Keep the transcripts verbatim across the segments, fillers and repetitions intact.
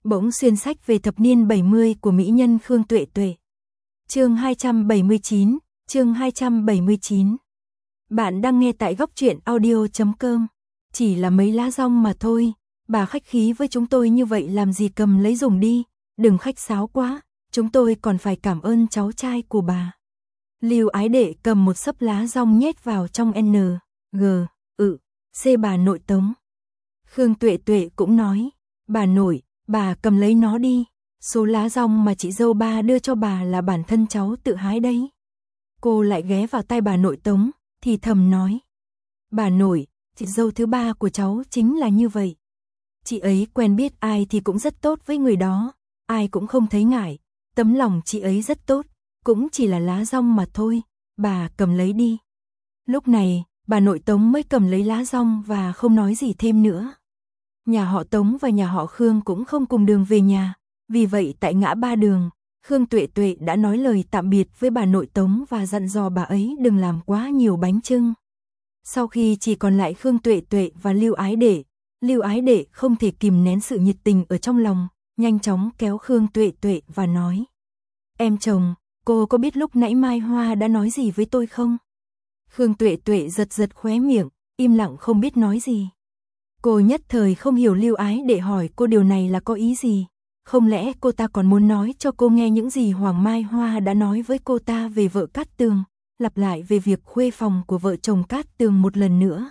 Bỗng xuyên sách về thập niên bảy mươi của mỹ nhân Khương Tuệ Tuệ. Chương hai trăm bảy mươi chín, chương hai trăm bảy mươi chín. Bạn đang nghe tại góc truyện audio chấm com. Chỉ là mấy lá rong mà thôi, bà khách khí với chúng tôi như vậy làm gì, cầm lấy dùng đi, đừng khách sáo quá, chúng tôi còn phải cảm ơn cháu trai của bà. Lưu Ái Đệ cầm một xấp lá rong nhét vào trong N, G, ự, C bà nội Tống. Khương Tuệ Tuệ cũng nói, bà nội, bà cầm lấy nó đi, số lá rong mà chị dâu ba đưa cho bà là bản thân cháu tự hái đấy. Cô lại ghé vào tai bà nội Tống, thì thầm nói, bà nội, chị dâu thứ ba của cháu chính là như vậy. Chị ấy quen biết ai thì cũng rất tốt với người đó, ai cũng không thấy ngại, tấm lòng chị ấy rất tốt, cũng chỉ là lá rong mà thôi, bà cầm lấy đi. Lúc này, bà nội Tống mới cầm lấy lá rong và không nói gì thêm nữa. Nhà họ Tống và nhà họ Khương cũng không cùng đường về nhà, vì vậy tại ngã ba đường, Khương Tuệ Tuệ đã nói lời tạm biệt với bà nội Tống và dặn dò bà ấy đừng làm quá nhiều bánh chưng. Sau khi chỉ còn lại Khương Tuệ Tuệ và Lưu Ái Đệ, Lưu Ái Đệ không thể kìm nén sự nhiệt tình ở trong lòng, nhanh chóng kéo Khương Tuệ Tuệ và nói, em chồng, cô có biết lúc nãy Mai Hoa đã nói gì với tôi không? Khương Tuệ Tuệ giật giật khóe miệng, im lặng không biết nói gì. Cô nhất thời không hiểu Lưu Ái Đệ hỏi cô điều này là có ý gì. Không lẽ cô ta còn muốn nói cho cô nghe những gì Hoàng Mai Hoa đã nói với cô ta về vợ Cát Tường, lặp lại về việc khuê phòng của vợ chồng Cát Tường một lần nữa.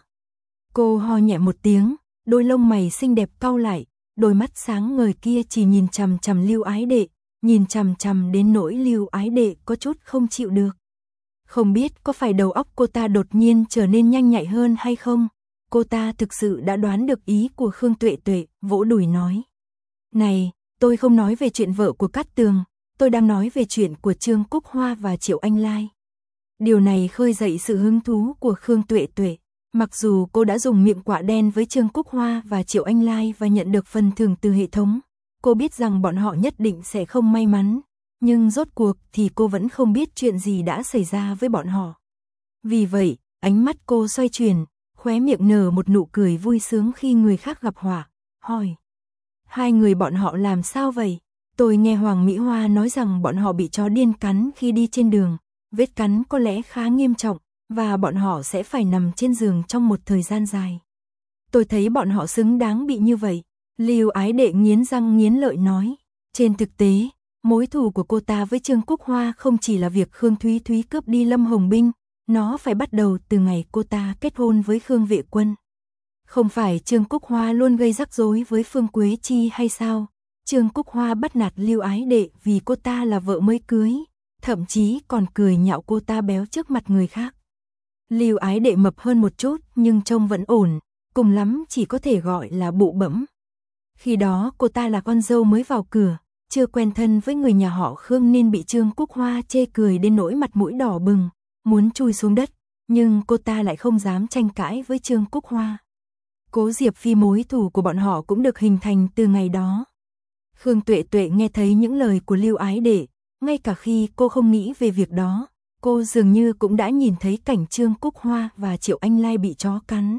Cô ho nhẹ một tiếng, đôi lông mày xinh đẹp cau lại, đôi mắt sáng ngời kia chỉ nhìn chằm chằm Lưu Ái Đệ, nhìn chằm chằm đến nỗi Lưu Ái Đệ có chút không chịu được. Không biết có phải đầu óc cô ta đột nhiên trở nên nhanh nhạy hơn hay không? Cô ta thực sự đã đoán được ý của Khương Tuệ Tuệ, vỗ đùi nói. Này, tôi không nói về chuyện vợ của Cát Tường, tôi đang nói về chuyện của Trương Cúc Hoa và Triệu Anh Lai. Điều này khơi dậy sự hứng thú của Khương Tuệ Tuệ. Mặc dù cô đã dùng miệng quạ đen với Trương Cúc Hoa và Triệu Anh Lai và nhận được phần thưởng từ hệ thống, cô biết rằng bọn họ nhất định sẽ không may mắn, nhưng rốt cuộc thì cô vẫn không biết chuyện gì đã xảy ra với bọn họ. Vì vậy, ánh mắt cô xoay chuyển, khóe miệng nở một nụ cười vui sướng khi người khác gặp họa, hỏi. Hai người bọn họ làm sao vậy? Tôi nghe Hoàng Mỹ Hoa nói rằng bọn họ bị chó điên cắn khi đi trên đường, vết cắn có lẽ khá nghiêm trọng, và bọn họ sẽ phải nằm trên giường trong một thời gian dài. Tôi thấy bọn họ xứng đáng bị như vậy. Lưu Ái Đệ nghiến răng nghiến lợi nói. Trên thực tế, mối thù của cô ta với Trương Cúc Hoa không chỉ là việc Khương Thúy Thúy cướp đi Lâm Hồng Binh, nó phải bắt đầu từ ngày cô ta kết hôn với Khương Vệ Quân. Không phải Trương Cúc Hoa luôn gây rắc rối với Phương Quế Chi hay sao? Trương Cúc Hoa bắt nạt Lưu Ái Đệ vì cô ta là vợ mới cưới, thậm chí còn cười nhạo cô ta béo trước mặt người khác. Lưu Ái Đệ mập hơn một chút nhưng trông vẫn ổn, cùng lắm chỉ có thể gọi là bụ bẫm. Khi đó cô ta là con dâu mới vào cửa, chưa quen thân với người nhà họ Khương nên bị Trương Cúc Hoa chê cười đến nỗi mặt mũi đỏ bừng, muốn chui xuống đất, nhưng cô ta lại không dám tranh cãi với Trương Cúc Hoa. Cố Diệp Phi mối thù của bọn họ cũng được hình thành từ ngày đó. Khương Tuệ Tuệ nghe thấy những lời của Lưu Ái Đệ, ngay cả khi cô không nghĩ về việc đó, cô dường như cũng đã nhìn thấy cảnh Trương Cúc Hoa và Triệu Anh Lai bị chó cắn.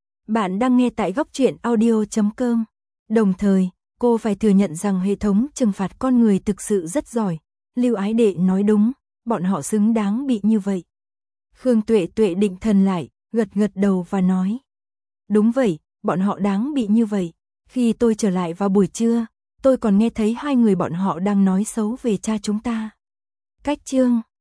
Bạn đang nghe tại góc truyện audio chấm com. Đồng thời, cô phải thừa nhận rằng hệ thống trừng phạt con người thực sự rất giỏi. Lưu Ái Đệ nói đúng, bọn họ xứng đáng bị như vậy. Khương Tuệ Tuệ định thần lại, gật gật đầu và nói. Đúng vậy, bọn họ đáng bị như vậy. Khi tôi trở lại vào buổi trưa, tôi còn nghe thấy hai người bọn họ đang nói xấu về cha chúng ta. Cách chương